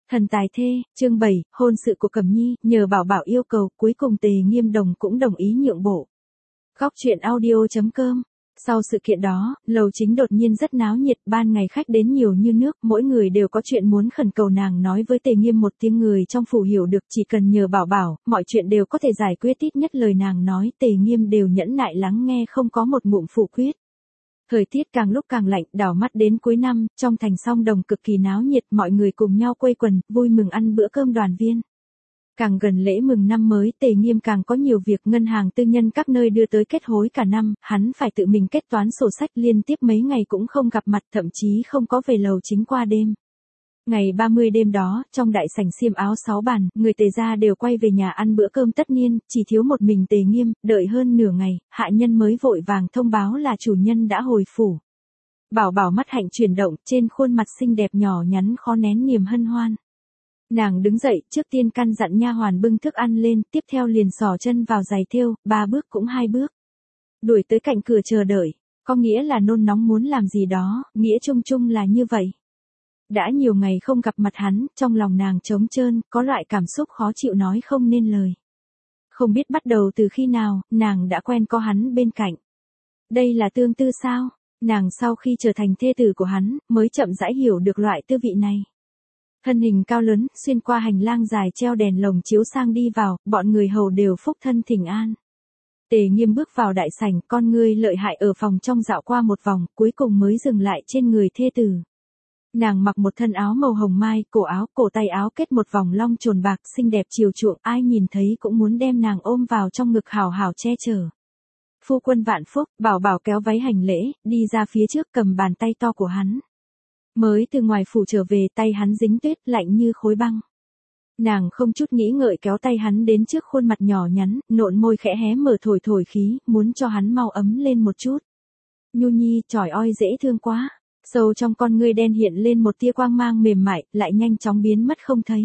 Thần tài thê, chương 7, hôn sự của Cẩm Nhi, nhờ Bảo Bảo yêu cầu, cuối cùng Tề Nghiêm Đồng cũng đồng ý nhượng bộ. Góc truyện audio.com. Sau sự kiện đó, lầu chính đột nhiên rất náo nhiệt, ban ngày khách đến nhiều như nước, mỗi người đều có chuyện muốn khẩn cầu nàng nói với Tề Nghiêm một tiếng, người trong phủ hiểu được, chỉ cần nhờ Bảo Bảo, mọi chuyện đều có thể giải quyết. Ít nhất lời nàng nói, Tề Nghiêm đều nhẫn nại lắng nghe, không có một ngụm phủ quyết. Thời tiết càng lúc càng lạnh, đảo mắt đến cuối năm, trong thành Song Đồng cực kỳ náo nhiệt, mọi người cùng nhau quây quần, vui mừng ăn bữa cơm đoàn viên. Càng gần lễ mừng năm mới, Tề Nghiêm càng có nhiều việc, ngân hàng tư nhân các nơi đưa tới kết hối cả năm, hắn phải tự mình kết toán sổ sách, liên tiếp mấy ngày cũng không gặp mặt, thậm chí không có về lầu chính qua đêm. Ngày 30 đêm đó, trong đại sảnh xiêm áo 6 bàn, người Tề gia đều quay về nhà ăn bữa cơm tất niên, chỉ thiếu một mình Tề Nghiêm, đợi hơn nửa ngày, hạ nhân mới vội vàng thông báo là chủ nhân đã hồi phủ. Bảo Bảo mắt hạnh chuyển động, trên khuôn mặt xinh đẹp nhỏ nhắn khó nén niềm hân hoan. Nàng đứng dậy, trước tiên căn dặn nha hoàn bưng thức ăn lên, tiếp theo liền xỏ chân vào giày thêu, 3 bước cũng 2 bước. Đuổi tới cạnh cửa chờ đợi, có nghĩa là nôn nóng muốn làm gì đó, nghĩa chung chung là như vậy. Đã nhiều ngày không gặp mặt hắn, trong lòng nàng trống trơn, có loại cảm xúc khó chịu nói không nên lời. Không biết bắt đầu từ khi nào, nàng đã quen có hắn bên cạnh. Đây là tương tư sao? Nàng sau khi trở thành thê tử của hắn, mới chậm rãi hiểu được loại tư vị này. Thân hình cao lớn, xuyên qua hành lang dài treo đèn lồng chiếu sang đi vào, bọn người hầu đều phúc thân thỉnh an. Tề Nghiêm bước vào đại sảnh, con ngươi lợi hại ở phòng trong dạo qua một vòng, cuối cùng mới dừng lại trên người thê tử. Nàng mặc một thân áo màu hồng mai, cổ tay áo kết một vòng long trồn bạc, xinh đẹp chiều chuộng, ai nhìn thấy cũng muốn đem nàng ôm vào trong ngực hào hào che chở. Phu quân vạn phúc, Bảo Bảo kéo váy hành lễ, đi ra phía trước cầm bàn tay to của hắn. Mới từ ngoài phủ trở về, tay hắn dính tuyết, lạnh như khối băng. Nàng không chút nghĩ ngợi kéo tay hắn đến trước khuôn mặt nhỏ nhắn, nộn môi khẽ hé mở thổi thổi khí, muốn cho hắn mau ấm lên một chút. Nhu Nhi, chỏi oi dễ thương quá. Sâu trong con ngươi đen hiện lên một tia quang mang mềm mại, lại nhanh chóng biến mất không thấy.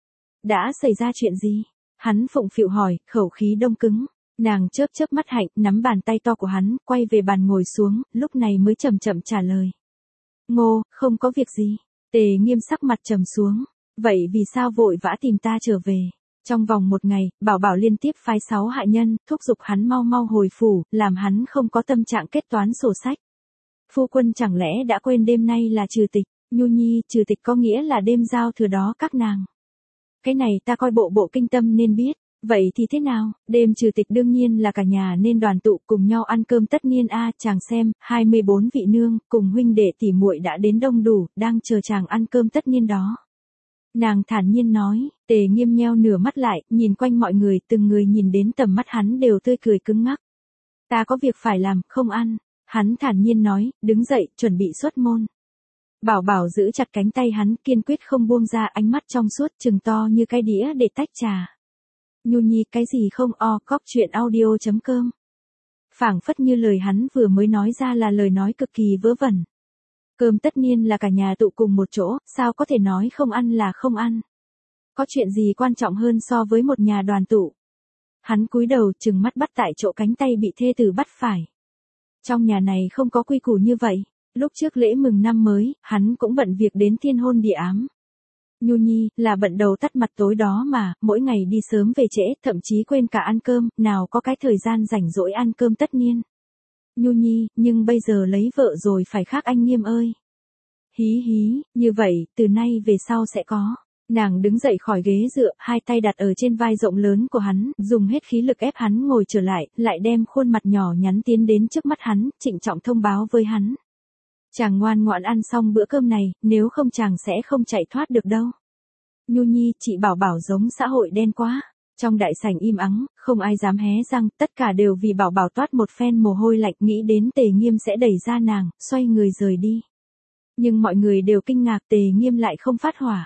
Đã xảy ra chuyện gì? Hắn phụng phịu hỏi, khẩu khí đông cứng. Nàng chớp chớp mắt hạnh, nắm bàn tay to của hắn, quay về bàn ngồi xuống, lúc này mới chậm chậm trả lời. Ngô, không có việc gì. Tề Nghiêm sắc mặt trầm xuống. Vậy vì sao vội vã tìm ta trở về? Trong vòng một ngày, Bảo Bảo liên tiếp phái 6 hạ nhân, thúc giục hắn mau mau hồi phủ, làm hắn không có tâm trạng kết toán sổ sách. Phu quân chẳng lẽ đã quên đêm nay là trừ tịch? Nhu Nhi, trừ tịch có nghĩa là đêm giao thừa đó các nàng. Cái này ta coi bộ kinh tâm nên biết. Vậy thì thế nào? Đêm trừ tịch đương nhiên là cả nhà nên đoàn tụ cùng nhau ăn cơm tất niên a, chàng xem, 24 vị nương cùng huynh đệ tỷ muội đã đến đông đủ, đang chờ chàng ăn cơm tất niên đó. Nàng thản nhiên nói. Tề Nghiêm nheo nửa mắt lại, nhìn quanh mọi người, từng người nhìn đến tầm mắt hắn đều tươi cười cứng ngắc. Ta có việc phải làm, không ăn. Hắn thản nhiên nói, đứng dậy, chuẩn bị xuất môn. Bảo Bảo giữ chặt cánh tay hắn, kiên quyết không buông ra, ánh mắt trong suốt trừng to như cái đĩa để tách trà. Nhu Nhi, cái gì không Góc truyện audio.com. Phảng phất như lời hắn vừa mới nói ra là lời nói cực kỳ vớ vẩn. Cơm tất niên là cả nhà tụ cùng một chỗ, sao có thể nói không ăn là không ăn. Có chuyện gì quan trọng hơn so với một nhà đoàn tụ. Hắn cúi đầu trừng mắt bắt tại chỗ cánh tay bị thê tử bắt phải. Trong nhà này không có quy củ như vậy. Lúc trước lễ mừng năm mới, hắn cũng bận việc đến thiên hôn địa ám. Nhu Nhi, là bận đầu tắt mặt tối đó mà, mỗi ngày đi sớm về trễ, thậm chí quên cả ăn cơm, nào có cái thời gian rảnh rỗi ăn cơm tất niên. Nhu Nhi, nhưng bây giờ lấy vợ rồi phải khác anh Nghiêm ơi. Hí hí, như vậy, từ nay về sau sẽ có. Nàng đứng dậy khỏi ghế dựa, hai tay đặt ở trên vai rộng lớn của hắn, dùng hết khí lực ép hắn ngồi trở lại đem khuôn mặt nhỏ nhắn tiến đến trước mắt hắn, trịnh trọng thông báo với hắn. Chàng ngoan ngoãn ăn xong bữa cơm này, nếu không chàng sẽ không chạy thoát được đâu. Nhu Nhi, chị Bảo Bảo giống xã hội đen quá. Trong đại sảnh im ắng, không ai dám hé răng, tất cả đều vì Bảo Bảo toát một phen mồ hôi lạnh, nghĩ đến Tề Nghiêm sẽ đẩy ra nàng, xoay người rời đi. Nhưng mọi người đều kinh ngạc, Tề Nghiêm lại không phát hỏa.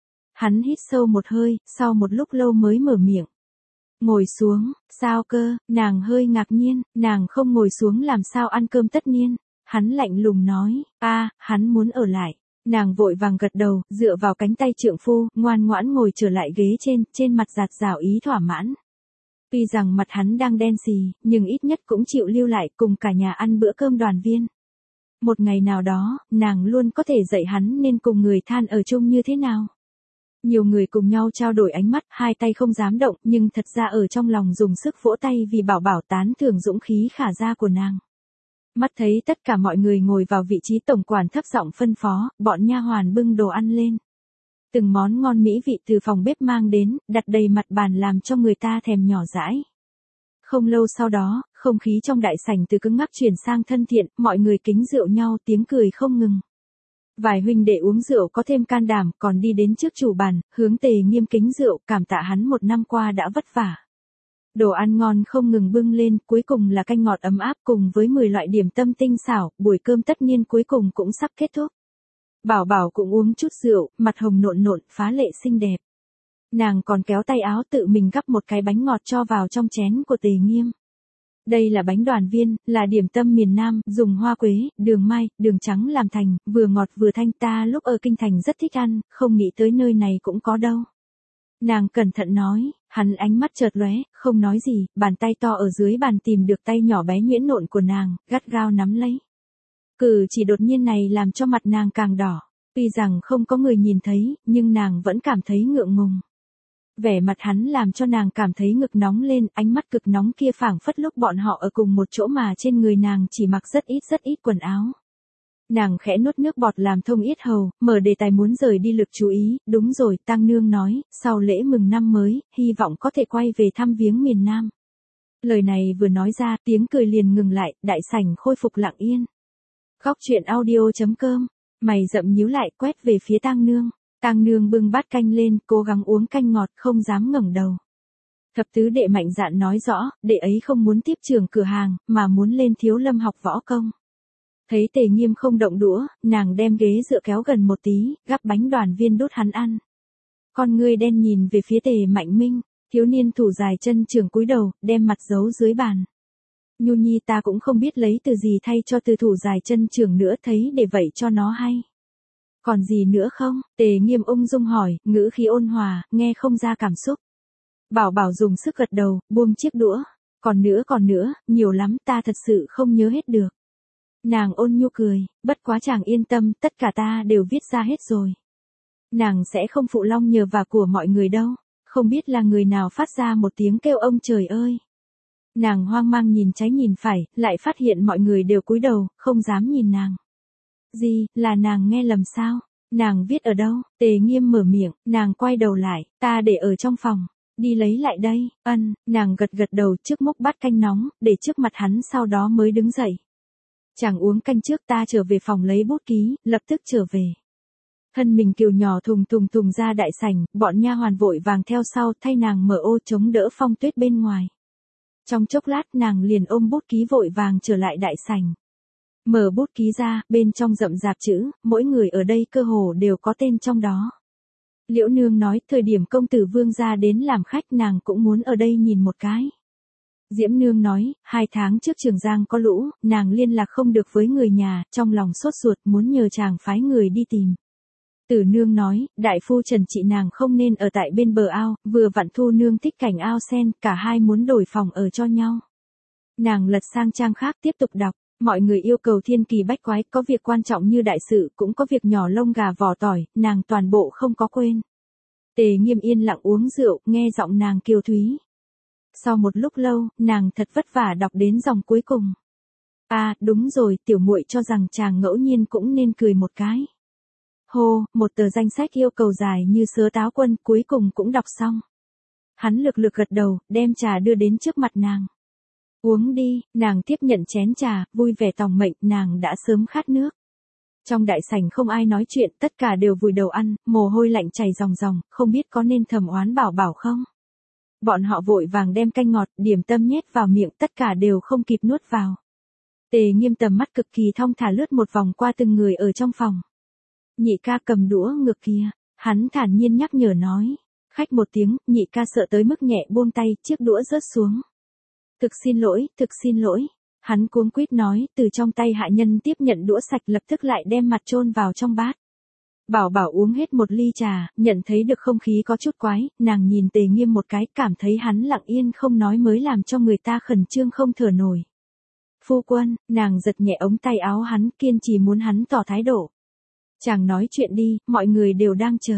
Hắn hít sâu một hơi, sau một lúc lâu mới mở miệng. Ngồi xuống, sao cơ? Nàng hơi ngạc nhiên, nàng không ngồi xuống làm sao ăn cơm tất niên. Hắn lạnh lùng nói, hắn muốn ở lại. Nàng vội vàng gật đầu, dựa vào cánh tay trượng phu, ngoan ngoãn ngồi trở lại ghế trên mặt giạt rào ý thỏa mãn. Tuy rằng mặt hắn đang đen xì, nhưng ít nhất cũng chịu lưu lại cùng cả nhà ăn bữa cơm đoàn viên. Một ngày nào đó, nàng luôn có thể dạy hắn nên cùng người than ở chung như thế nào. Nhiều người cùng nhau trao đổi ánh mắt, hai tay không dám động, nhưng thật ra ở trong lòng dùng sức vỗ tay vì Bảo Bảo tán thưởng dũng khí khả gia của nàng. Mắt thấy tất cả mọi người ngồi vào vị trí tổng quản thấp giọng phân phó, bọn nha hoàn bưng đồ ăn lên. Từng món ngon mỹ vị từ phòng bếp mang đến, đặt đầy mặt bàn làm cho người ta thèm nhỏ dãi. Không lâu sau đó, không khí trong đại sảnh từ cứng ngắc chuyển sang thân thiện, mọi người kính rượu nhau tiếng cười không ngừng. Vài huynh đệ uống rượu có thêm can đảm, còn đi đến trước chủ bàn, hướng Tề Nghiêm kính rượu, cảm tạ hắn một năm qua đã vất vả. Đồ ăn ngon không ngừng bưng lên, cuối cùng là canh ngọt ấm áp cùng với 10 loại điểm tâm tinh xảo, buổi cơm tất niên cuối cùng cũng sắp kết thúc. Bảo Bảo cũng uống chút rượu, mặt hồng nộn nộn, phá lệ xinh đẹp. Nàng còn kéo tay áo tự mình gắp một cái bánh ngọt cho vào trong chén của Tề Nghiêm. Đây là bánh đoàn viên, là điểm tâm miền Nam, dùng hoa quế, đường mai, đường trắng làm thành, vừa ngọt vừa thanh, ta lúc ở kinh thành rất thích ăn, không nghĩ tới nơi này cũng có đâu. Nàng cẩn thận nói, hắn ánh mắt chợt lóe, không nói gì, bàn tay to ở dưới bàn tìm được tay nhỏ bé nhuyễn nộn của nàng, gắt gao nắm lấy. Cử chỉ đột nhiên này làm cho mặt nàng càng đỏ, tuy rằng không có người nhìn thấy, nhưng nàng vẫn cảm thấy ngượng ngùng. Vẻ mặt hắn làm cho nàng cảm thấy ngực nóng lên, ánh mắt cực nóng kia phảng phất lúc bọn họ ở cùng một chỗ mà trên người nàng chỉ mặc rất ít quần áo. Nàng khẽ nuốt nước bọt làm thông yết hầu, mở đề tài muốn rời đi lực chú ý, đúng rồi, Tang Nương nói, sau lễ mừng năm mới, hy vọng có thể quay về thăm viếng miền Nam. Lời này vừa nói ra, tiếng cười liền ngừng lại, đại sảnh khôi phục lặng yên. Góc truyện audio.com, mày rậm nhíu lại quét về phía Tang Nương. Tang Nương bưng bát canh lên, cố gắng uống canh ngọt, không dám ngẩng đầu. Thập tứ đệ mạnh dạn nói rõ, đệ ấy không muốn tiếp trưởng cửa hàng, mà muốn lên Thiếu Lâm học võ công. Thấy Tề Nghiêm không động đũa, nàng đem ghế dựa kéo gần một tí, gắp bánh đoàn viên đút hắn ăn. Con ngươi đen nhìn về phía Tề Mạnh Minh, thiếu niên thủ dài chân trường cúi đầu, đem mặt giấu dưới bàn. Nhu nhi ta cũng không biết lấy từ gì thay cho từ thủ dài chân trường nữa, thấy để vậy cho nó hay. Còn gì nữa không? Tề Nghiêm ung dung hỏi, ngữ khí ôn hòa, nghe không ra cảm xúc. Bảo Bảo dùng sức gật đầu, buông chiếc đũa. Còn nữa, nhiều lắm, ta thật sự không nhớ hết được. Nàng ôn nhu cười, bất quá chàng yên tâm, tất cả ta đều viết ra hết rồi. Nàng sẽ không phụ long nhờ vả của mọi người đâu, không biết là người nào phát ra một tiếng kêu ông trời ơi. Nàng hoang mang nhìn trái nhìn phải, lại phát hiện mọi người đều cúi đầu, không dám nhìn nàng. Gì, là nàng nghe lầm sao? Nàng viết ở đâu? Tề Nghiêm mở miệng, nàng quay đầu lại, ta để ở trong phòng, đi lấy lại đây. Nàng gật đầu trước múc bát canh nóng, để trước mặt hắn sau đó mới đứng dậy. Chàng uống canh trước, ta trở về phòng lấy bút ký, lập tức trở về. Thân mình kiều nhỏ thùng ra đại sảnh, bọn nha hoàn vội vàng theo sau thay nàng mở ô chống đỡ phong tuyết bên ngoài. Trong chốc lát nàng liền ôm bút ký vội vàng trở lại đại sảnh. Mở bút ký ra, bên trong rậm rạp chữ, mỗi người ở đây cơ hồ đều có tên trong đó. Liễu Nương nói, thời điểm công tử Vương gia đến làm khách nàng cũng muốn ở đây nhìn một cái. Diễm Nương nói, 2 tháng trước Trường Giang có lũ, nàng liên lạc không được với người nhà, trong lòng sốt ruột muốn nhờ chàng phái người đi tìm. Tử Nương nói, đại phu Trần chị nàng không nên ở tại bên bờ ao, vừa vặn Thu Nương thích cảnh ao sen, cả hai muốn đổi phòng ở cho nhau. Nàng lật sang trang khác tiếp tục đọc, mọi người yêu cầu thiên kỳ bách quái, có việc quan trọng như đại sự, cũng có việc nhỏ lông gà vỏ tỏi, nàng toàn bộ không có quên. Tề Nghiêm yên lặng uống rượu, nghe giọng nàng kiều thúy. Sau một lúc lâu, nàng thật vất vả đọc đến dòng cuối cùng. À, đúng rồi, tiểu muội cho rằng chàng ngẫu nhiên cũng nên cười một cái. Hô, một tờ danh sách yêu cầu dài như sớ táo quân, cuối cùng cũng đọc xong. Hắn lực gật đầu, đem trà đưa đến trước mặt nàng. Uống đi, nàng tiếp nhận chén trà, vui vẻ tòng mệnh, nàng đã sớm khát nước. Trong đại sảnh không ai nói chuyện, tất cả đều vùi đầu ăn, mồ hôi lạnh chảy ròng ròng, không biết có nên thầm oán Bảo Bảo không? Bọn họ vội vàng đem canh ngọt, điểm tâm nhét vào miệng, tất cả đều không kịp nuốt vào. Tề Nghiêm tầm mắt cực kỳ thong thả lướt một vòng qua từng người ở trong phòng. Nhị ca cầm đũa ngược kia, hắn thản nhiên nhắc nhở nói. Khách một tiếng, nhị ca sợ tới mức nhẹ buông tay, chiếc đũa rớt xuống. Thực xin lỗi. Hắn cuống quýt nói, từ trong tay hạ nhân tiếp nhận đũa sạch lập tức lại đem mặt chôn vào trong bát. Bảo Bảo uống hết một ly trà, nhận thấy được không khí có chút quái, nàng nhìn Tề Nghiêm một cái, cảm thấy hắn lặng yên không nói mới làm cho người ta khẩn trương không thở nổi. Phu quân, nàng giật nhẹ ống tay áo hắn, kiên trì muốn hắn tỏ thái độ. Chàng nói chuyện đi, mọi người đều đang chờ.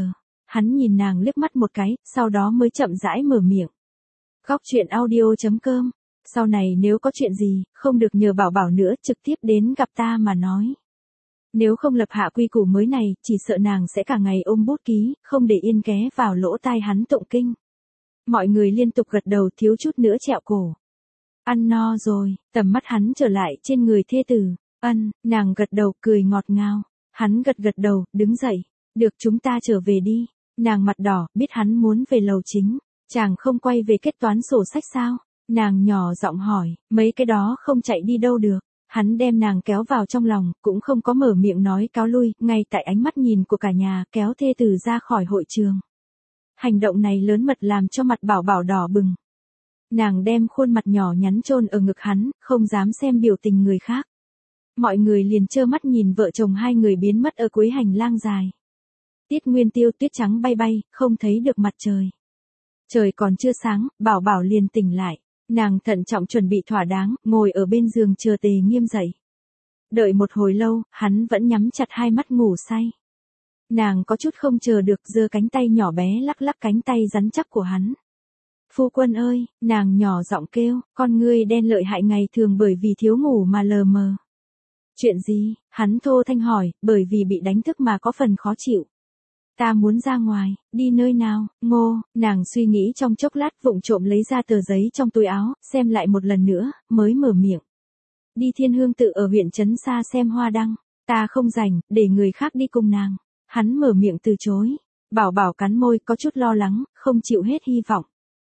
Hắn nhìn nàng liếc mắt một cái, sau đó mới chậm rãi mở miệng. Góc chuyện audio.com. Sau này nếu có chuyện gì, không được nhờ Bảo Bảo nữa, trực tiếp đến gặp ta mà nói. Nếu không lập hạ quy củ mới này, chỉ sợ nàng sẽ cả ngày ôm bút ký, không để yên ghé vào lỗ tai hắn tụng kinh. Mọi người liên tục gật đầu, thiếu chút nữa trẹo cổ. Ăn no rồi, tầm mắt hắn trở lại trên người thê tử. Nàng gật đầu cười ngọt ngào. Hắn gật đầu, đứng dậy. Được, chúng ta trở về đi. Nàng mặt đỏ, biết hắn muốn về lầu chính. Chàng không quay về kết toán sổ sách sao? Nàng nhỏ giọng hỏi, mấy cái đó không chạy đi đâu được. Hắn đem nàng kéo vào trong lòng, cũng không có mở miệng nói cáo lui, ngay tại ánh mắt nhìn của cả nhà, kéo thê tử ra khỏi hội trường. Hành động này lớn mật làm cho mặt Bảo Bảo đỏ bừng. Nàng đem khuôn mặt nhỏ nhắn chôn ở ngực hắn, không dám xem biểu tình người khác. Mọi người liền trơ mắt nhìn vợ chồng hai người biến mất ở cuối hành lang dài. Tiết Nguyên Tiêu, tuyết trắng bay bay, không thấy được mặt trời. Trời còn chưa sáng, Bảo Bảo liền tỉnh lại. Nàng thận trọng chuẩn bị thỏa đáng, ngồi ở bên giường chờ Tề Nghiêm dậy. Đợi một hồi lâu, hắn vẫn nhắm chặt hai mắt ngủ say. Nàng có chút không chờ được, giơ cánh tay nhỏ bé lắc lắc cánh tay rắn chắc của hắn. Phu quân ơi, nàng nhỏ giọng kêu, con ngươi đen lợi hại ngày thường bởi vì thiếu ngủ mà lờ mờ. Chuyện gì? Hắn thô thanh hỏi, bởi vì bị đánh thức mà có phần khó chịu. Ta muốn ra ngoài, đi nơi nào? Ngô, nàng suy nghĩ trong chốc lát, vụng trộm lấy ra tờ giấy trong túi áo, xem lại một lần nữa, mới mở miệng. Đi Thiên Hương Tự ở huyện Trấn Sa xem hoa đăng. Ta không rảnh, để người khác đi cùng nàng. Hắn mở miệng từ chối. Bảo Bảo cắn môi, có chút lo lắng, không chịu hết hy vọng.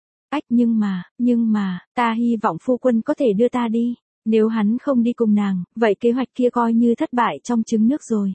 Nhưng mà, ta hy vọng phu quân có thể đưa ta đi. Nếu hắn không đi cùng nàng, vậy kế hoạch kia coi như thất bại trong trứng nước rồi.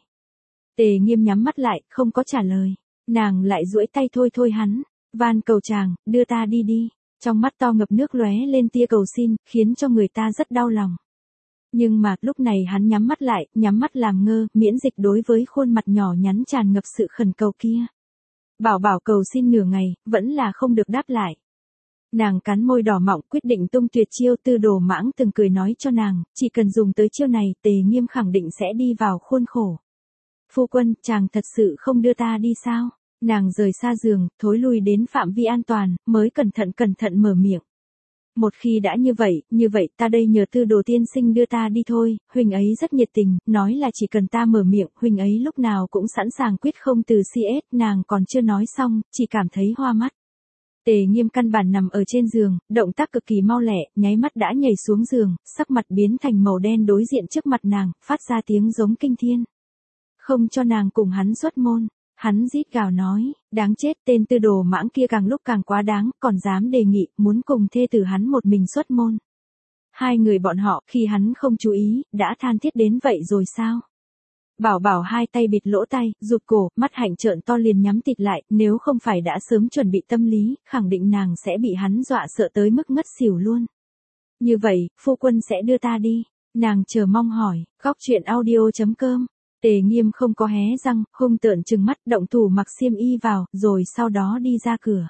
Tề Nghiêm nhắm mắt lại, không có trả lời. Nàng lại duỗi tay thôi hắn. Van cầu chàng, đưa ta đi đi. Trong mắt to ngập nước lóe lên tia cầu xin, khiến cho người ta rất đau lòng. Nhưng mà, lúc này hắn nhắm mắt làm ngơ, miễn dịch đối với khuôn mặt nhỏ nhắn tràn ngập sự khẩn cầu kia. Bảo Bảo cầu xin nửa ngày, vẫn là không được đáp lại. Nàng cắn môi đỏ mọng, quyết định tung tuyệt chiêu. Tư Đồ Mãng từng cười nói cho nàng, chỉ cần dùng tới chiêu này, Tề Nghiêm khẳng định sẽ đi vào khuôn khổ. Phu quân, chàng thật sự không đưa ta đi sao? Nàng rời xa giường, thối lui đến phạm vi an toàn, mới cẩn thận mở miệng. Một khi đã như vậy ta đây nhờ Tư Đồ tiên sinh đưa ta đi thôi, huynh ấy rất nhiệt tình, nói là chỉ cần ta mở miệng, huynh ấy lúc nào cũng sẵn sàng quyết không từ CS. Nàng còn chưa nói xong, chỉ cảm thấy hoa mắt. Tề Nghiêm căn bản nằm ở trên giường, động tác cực kỳ mau lẹ, nháy mắt đã nhảy xuống giường, sắc mặt biến thành màu đen đối diện trước mặt nàng, phát ra tiếng giống kinh thiên. Không cho nàng cùng hắn xuất môn. Hắn rít gào nói, đáng chết, tên Tư Đồ Mãng kia càng lúc càng quá đáng, còn dám đề nghị, muốn cùng thê tử hắn một mình xuất môn. Hai người bọn họ, khi hắn không chú ý, đã than thiết đến vậy rồi sao? Bảo Bảo hai tay bịt lỗ tai, rụt cổ, mắt hạnh trợn to liền nhắm tịt lại, nếu không phải đã sớm chuẩn bị tâm lý, khẳng định nàng sẽ bị hắn dọa sợ tới mức ngất xỉu luôn. Như vậy, phu quân sẽ đưa ta đi. Nàng chờ mong hỏi, góc chuyện audio.com. Tề Nghiêm không có hé răng, hung tợn trừng mắt, động thủ mặc xiêm y vào, rồi sau đó đi ra cửa.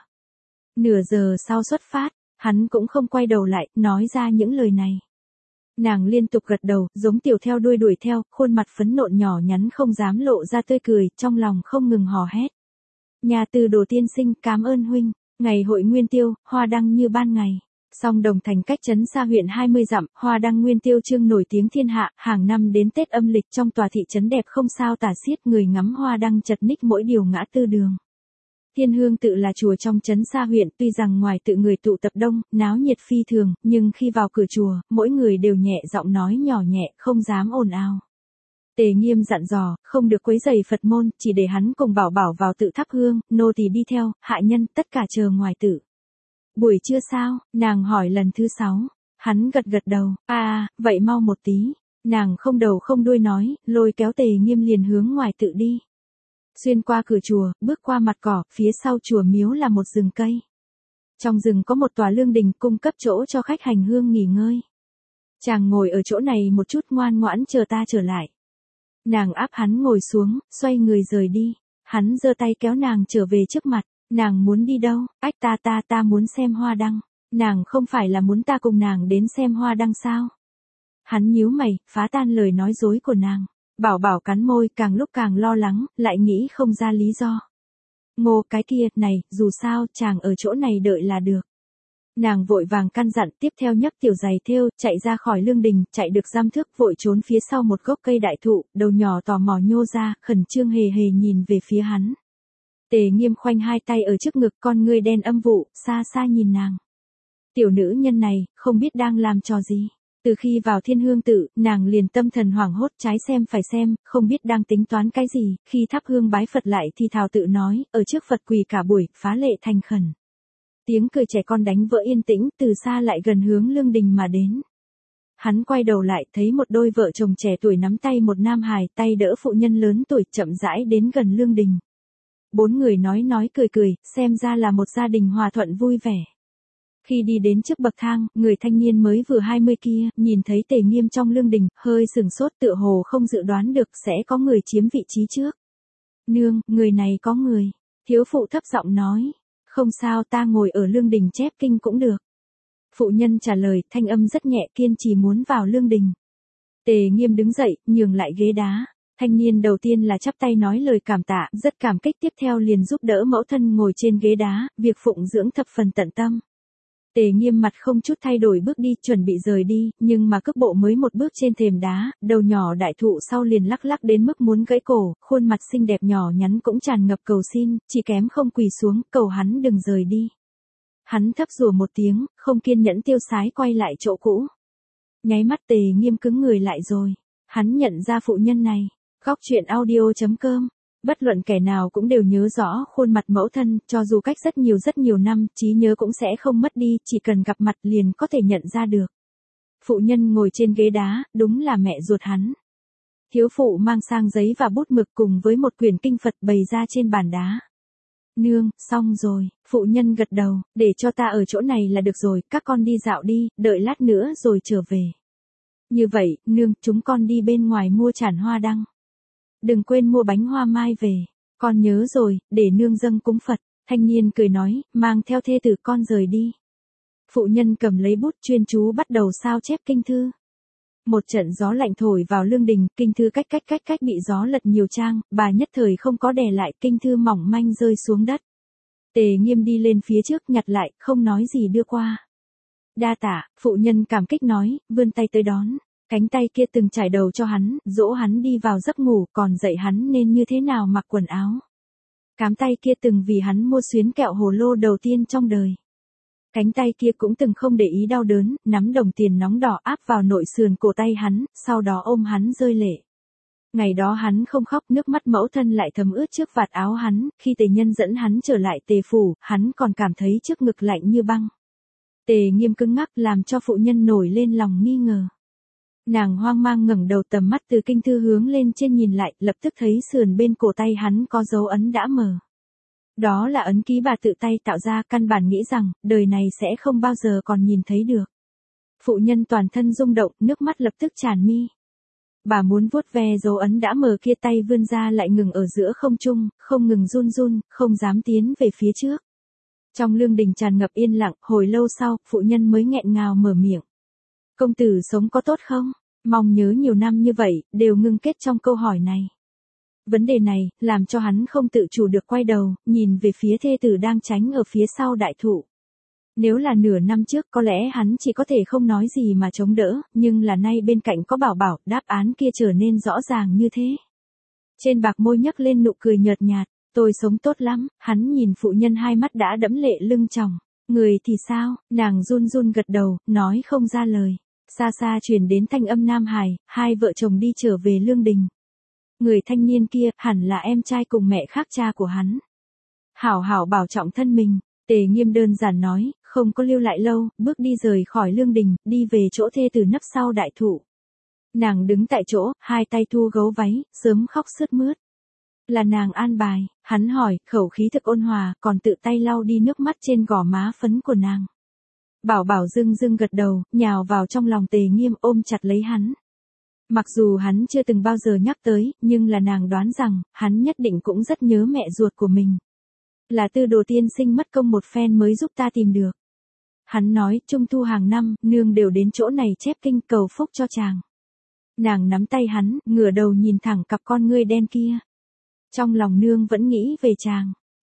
Nửa giờ sau xuất phát, hắn cũng không quay đầu lại, nói ra những lời này. Nàng liên tục gật đầu, giống tiểu theo đuôi đuổi theo, khuôn mặt phấn nộn nhỏ nhắn không dám lộ ra tươi cười, trong lòng không ngừng hò hét. Nhà Tư Đồ tiên sinh, cảm ơn huynh. Ngày hội Nguyên Tiêu, hoa đăng như ban ngày. Song Đồng thành cách Trấn Sa huyện 20 dặm, hoa đăng Nguyên Tiêu trưng nổi tiếng thiên hạ, hàng năm đến Tết âm lịch trong tòa thị trấn đẹp không sao tả xiết, người ngắm hoa đăng chật ních mỗi điều ngã tư đường. Thiên Hương Tự là chùa trong Trấn Sa huyện, tuy rằng ngoài tự người tụ tập đông, náo nhiệt phi thường, nhưng khi vào cửa chùa, mỗi người đều nhẹ giọng nói nhỏ nhẹ, không dám ồn ào. Tề Nghiêm dặn dò, không được quấy rầy Phật môn, chỉ để hắn cùng Bảo Bảo vào tự thắp hương, nô tỳ đi theo, hạ nhân tất cả chờ ngoài tự. Buổi trưa sao? Nàng hỏi lần thứ 6. Hắn gật đầu, vậy mau một tí. Nàng không đầu không đuôi nói, lôi kéo Tề Nghiêm liền hướng ngoài tự đi. Xuyên qua cửa chùa, bước qua mặt cỏ, phía sau chùa miếu là một rừng cây. Trong rừng có một tòa lương đình cung cấp chỗ cho khách hành hương nghỉ ngơi. Chàng ngồi ở chỗ này một chút, ngoan ngoãn chờ ta trở lại. Nàng áp hắn ngồi xuống, xoay người rời đi. Hắn giơ tay kéo nàng trở về trước mặt. Nàng muốn đi đâu? Ách, ta muốn xem hoa đăng. Nàng không phải là muốn ta cùng nàng đến xem hoa đăng sao? Hắn nhíu mày, phá tan lời nói dối của nàng. Bảo Bảo cắn môi, càng lúc càng lo lắng, lại nghĩ không ra lý do. Ngô cái kia, này, dù sao, chàng ở chỗ này đợi là được. Nàng vội vàng căn dặn, tiếp theo nhấc tiểu giày thêu, chạy ra khỏi lương đình, chạy được giam thước, vội trốn phía sau một gốc cây đại thụ, đầu nhỏ tò mò nhô ra, khẩn trương hề hề nhìn về phía hắn. Tề Nghiêm khoanh hai tay ở trước ngực, con ngươi đen âm vụ, xa xa nhìn nàng. Tiểu nữ nhân này, không biết đang làm trò gì. Từ khi vào Thiên Hương Tự, nàng liền tâm thần hoảng hốt, trái xem phải xem, không biết đang tính toán cái gì, khi thắp hương bái Phật lại thì thào tự nói, ở trước Phật quỳ cả buổi, phá lệ thành khẩn. Tiếng cười trẻ con đánh vỡ yên tĩnh, từ xa lại gần hướng lương đình mà đến. Hắn quay đầu lại, thấy một đôi vợ chồng trẻ tuổi nắm tay một nam hài, tay đỡ phụ nhân lớn tuổi, chậm rãi đến gần lương đình. Bốn người nói cười cười, xem ra là một gia đình hòa thuận vui vẻ. Khi đi đến trước bậc thang, người thanh niên mới vừa 20 kia, nhìn thấy Tề Nghiêm trong lương đình, hơi sừng sốt, tựa hồ không dự đoán được sẽ có người chiếm vị trí trước. Nương, người này có người. Thiếu phụ thấp giọng nói. Không sao, ta ngồi ở lương đình chép kinh cũng được. Phụ nhân trả lời, thanh âm rất nhẹ, kiên trì muốn vào lương đình. Tề Nghiêm đứng dậy, nhường lại ghế đá. Thanh niên đầu tiên là chắp tay nói lời cảm tạ, rất cảm kích, tiếp theo liền giúp đỡ mẫu thân ngồi trên ghế đá, việc phụng dưỡng thập phần tận tâm. Tề Nghiêm mặt không chút thay đổi bước đi, chuẩn bị rời đi, nhưng mà cước bộ mới một bước trên thềm đá, đầu nhỏ đại thụ sau liền lắc lắc đến mức muốn gãy cổ, khuôn mặt xinh đẹp nhỏ nhắn cũng tràn ngập cầu xin, chỉ kém không quỳ xuống, cầu hắn đừng rời đi. Hắn thấp rủa một tiếng, không kiên nhẫn tiêu sái quay lại chỗ cũ. Nháy mắt Tề Nghiêm cứng người lại rồi. Hắn nhận ra phụ nhân này. Góc truyện audio.com. Bất luận kẻ nào cũng đều nhớ rõ khuôn mặt mẫu thân, cho dù cách rất nhiều năm, trí nhớ cũng sẽ không mất đi, chỉ cần gặp mặt liền có thể nhận ra được. Phụ nhân ngồi trên ghế đá, đúng là mẹ ruột hắn. Thiếu phụ mang sang giấy và bút mực cùng với một quyển kinh Phật bày ra trên bàn đá. Nương, xong rồi, phụ nhân gật đầu, để cho ta ở chỗ này là được rồi, các con đi dạo đi, đợi lát nữa rồi trở về. Như vậy, nương, chúng con đi bên ngoài mua tràn hoa đăng. Đừng quên mua bánh hoa mai về, con nhớ rồi, để nương dâng cúng Phật. Thanh niên cười nói, mang theo thê tử con rời đi. Phụ nhân cầm lấy bút chuyên chú bắt đầu sao chép kinh thư. Một trận gió lạnh thổi vào lương đình, kinh thư cách bị gió lật nhiều trang, bà nhất thời không có đè lại, kinh thư mỏng manh rơi xuống đất. Tề Nghiêm đi lên phía trước nhặt lại, không nói gì đưa qua. Đa tạ, phụ nhân cảm kích nói, vươn tay tới đón. Cánh tay kia từng trải đầu cho hắn, dỗ hắn đi vào giấc ngủ, còn dạy hắn nên như thế nào mặc quần áo. Cám tay kia từng vì hắn mua xuyến kẹo hồ lô đầu tiên trong đời. Cánh tay kia cũng từng không để ý đau đớn, nắm đồng tiền nóng đỏ áp vào nội sườn cổ tay hắn, sau đó ôm hắn rơi lệ. Ngày đó hắn không khóc, nước mắt mẫu thân lại thấm ướt trước vạt áo hắn, khi Tề Nhân dẫn hắn trở lại Tề phủ, hắn còn cảm thấy trước ngực lạnh như băng. Tề Nghiêm cứng ngắc làm cho phụ nhân nổi lên lòng nghi ngờ. Nàng hoang mang ngẩng đầu, tầm mắt từ kinh thư hướng lên trên nhìn lại, lập tức thấy sườn bên cổ tay hắn có dấu ấn đã mờ. Đó là ấn ký bà tự tay tạo ra, căn bản nghĩ rằng, đời này sẽ không bao giờ còn nhìn thấy được. Phụ nhân toàn thân rung động, nước mắt lập tức tràn mi. Bà muốn vuốt ve dấu ấn đã mờ kia, tay vươn ra lại ngừng ở giữa không trung, không ngừng run run, không dám tiến về phía trước. Trong lương đình tràn ngập yên lặng, hồi lâu sau, phụ nhân mới nghẹn ngào mở miệng. Công tử sống có tốt không? Mong nhớ nhiều năm như vậy, đều ngưng kết trong câu hỏi này. Vấn đề này, làm cho hắn không tự chủ được quay đầu, nhìn về phía thê tử đang tránh ở phía sau đại thụ. Nếu là nửa năm trước có lẽ hắn chỉ có thể không nói gì mà chống đỡ, nhưng là nay bên cạnh có Bảo Bảo, đáp án kia trở nên rõ ràng như thế. Trên bạc môi nhấc lên nụ cười nhợt nhạt, tôi sống tốt lắm, hắn nhìn phụ nhân hai mắt đã đẫm lệ lưng tròng. Người thì sao, nàng run run gật đầu, nói không ra lời. Xa xa truyền đến thanh âm nam hài, hai vợ chồng đi trở về lương đình. Người thanh niên kia, hẳn là em trai cùng mẹ khác cha của hắn. Hảo hảo bảo trọng thân mình, Tề Nghiêm đơn giản nói, không có lưu lại lâu, bước đi rời khỏi lương đình, đi về chỗ thê tử nấp sau đại thụ. Nàng đứng tại chỗ, hai tay thu gấu váy, sớm khóc sướt mướt. Là nàng an bài, hắn hỏi, khẩu khí thực ôn hòa, còn tự tay lau đi nước mắt trên gò má phấn của nàng. Bảo Bảo dưng dưng gật đầu, nhào vào trong lòng Tề Nghiêm, ôm chặt lấy hắn. Mặc dù hắn chưa từng bao giờ nhắc tới, nhưng là nàng đoán rằng, hắn nhất định cũng rất nhớ mẹ ruột của mình. Là Tư Đồ tiên sinh mất công một phen mới giúp ta tìm được. Hắn nói, trung thu hàng năm, nương đều đến chỗ này chép kinh cầu phúc cho chàng. Nàng nắm tay hắn, ngửa đầu nhìn thẳng cặp con ngươi đen kia. Trong lòng nương vẫn nghĩ về chàng.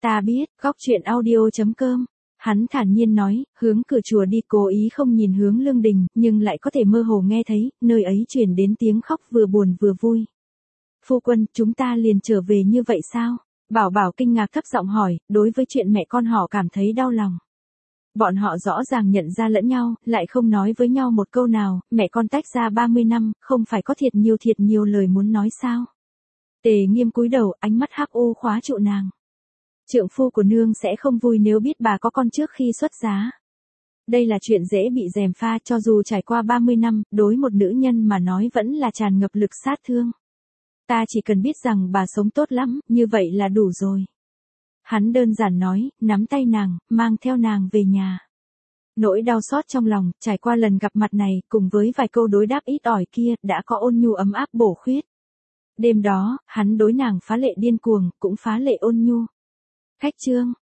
Ta biết, góc chuyện audio.com. Hắn thản nhiên nói, hướng cửa chùa đi, cố ý không nhìn hướng lương đình, nhưng lại có thể mơ hồ nghe thấy, nơi ấy truyền đến tiếng khóc vừa buồn vừa vui. Phu quân, chúng ta liền trở về như vậy sao? Bảo Bảo kinh ngạc thấp giọng hỏi, đối với chuyện mẹ con họ cảm thấy đau lòng. Bọn họ rõ ràng nhận ra lẫn nhau, lại không nói với nhau một câu nào, mẹ con tách ra 30 năm, không phải có thiệt nhiều lời muốn nói sao? Tề Nghiêm cúi đầu, ánh mắt hắc u khóa trụ nàng. Trượng phu của nương sẽ không vui nếu biết bà có con trước khi xuất giá. Đây là chuyện dễ bị gièm pha, cho dù trải qua 30 năm, đối một nữ nhân mà nói vẫn là tràn ngập lực sát thương. Ta chỉ cần biết rằng bà sống tốt lắm, như vậy là đủ rồi. Hắn đơn giản nói, nắm tay nàng, mang theo nàng về nhà. Nỗi đau xót trong lòng, trải qua lần gặp mặt này, cùng với vài câu đối đáp ít ỏi kia, đã có ôn nhu ấm áp bổ khuyết. Đêm đó, hắn đối nàng phá lệ điên cuồng, cũng phá lệ ôn nhu. Khách trương,